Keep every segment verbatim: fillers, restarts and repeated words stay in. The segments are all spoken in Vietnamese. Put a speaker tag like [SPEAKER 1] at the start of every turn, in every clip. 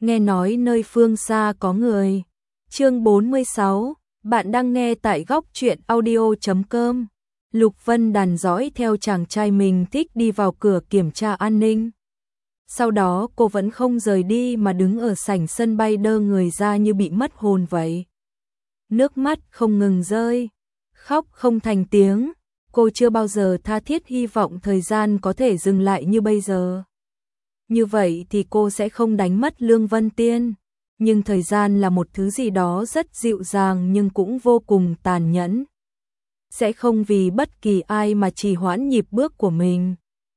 [SPEAKER 1] Nghe nói nơi phương xa có người. Chương bốn mươi sáu, bạn đang nghe tại góc truyện audio chấm com. Lục Vân Đàn dõi theo chàng trai mình thích đi vào cửa kiểm tra an ninh. Sau đó cô vẫn không rời đi mà đứng ở sảnh sân bay đơ người ra như bị mất hồn vậy. Nước mắt không ngừng rơi, khóc không thành tiếng, cô chưa bao giờ tha thiết hy vọng thời gian có thể dừng lại như bây giờ. Như vậy thì cô sẽ không đánh mất Lương Vân Tiên, nhưng thời gian là một thứ gì đó rất dịu dàng nhưng cũng vô cùng tàn nhẫn. Sẽ không vì bất kỳ ai mà trì hoãn nhịp bước của mình.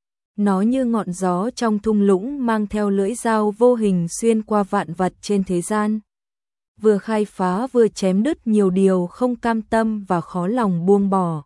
[SPEAKER 1] Nó như ngọn gió trong thung lũng mang theo lưỡi dao vô hình xuyên qua vạn vật trên thế gian. Vừa khai phá vừa chém đứt nhiều điều không cam tâm và khó lòng buông bỏ.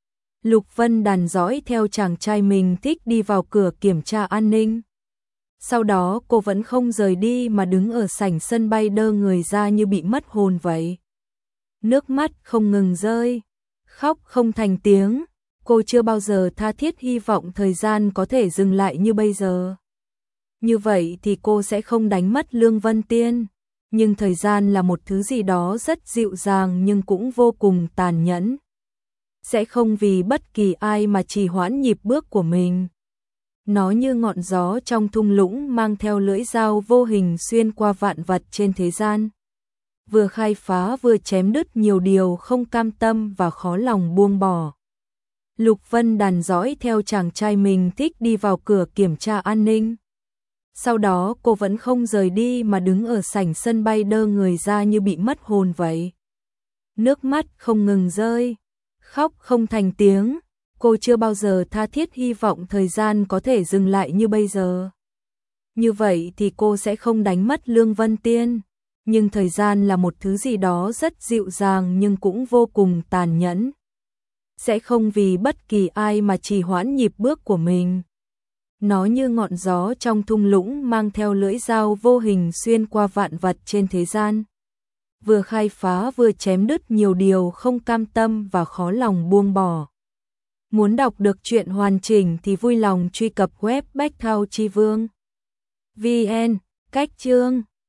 [SPEAKER 1] Lục Vân Đàn dõi theo chàng trai mình thích đi vào cửa kiểm tra an ninh. Sau đó cô vẫn không rời đi mà đứng ở sảnh sân bay đơ người ra như bị mất hồn vậy. Nước mắt không ngừng rơi, khóc không thành tiếng, cô chưa bao giờ tha thiết hy vọng thời gian có thể dừng lại như bây giờ. Như vậy thì cô sẽ không đánh mất Lương Vân Tiên, nhưng thời gian là một thứ gì đó rất dịu dàng nhưng cũng vô cùng tàn nhẫn. Sẽ không vì bất kỳ ai mà trì hoãn nhịp bước của mình. Nó như ngọn gió trong thung lũng mang theo lưỡi dao vô hình xuyên qua vạn vật trên thế gian. Vừa khai phá vừa chém đứt nhiều điều không cam tâm và khó lòng buông bỏ. Lục Vân Đàn dõi theo chàng trai mình thích đi vào cửa kiểm tra an ninh. Sau đó cô vẫn không rời đi mà đứng ở sảnh sân bay đơ người ra như bị mất hồn vậy. Nước mắt không ngừng rơi, khóc không thành tiếng. Cô chưa bao giờ tha thiết hy vọng thời gian có thể dừng lại như bây giờ. Như vậy thì cô sẽ không đánh mất Lương Vân Tiên, nhưng thời gian là một thứ gì đó rất dịu dàng nhưng cũng vô cùng tàn nhẫn. Sẽ không vì bất kỳ ai mà trì hoãn nhịp bước của mình. Nó như ngọn gió trong thung lũng mang theo lưỡi dao vô hình xuyên qua vạn vật trên thế gian. Vừa khai phá vừa chém đứt nhiều điều không cam tâm và khó lòng buông bỏ. Muốn đọc được truyện hoàn chỉnh thì vui lòng truy cập web bách thao chi vương chấm vn, cách chương.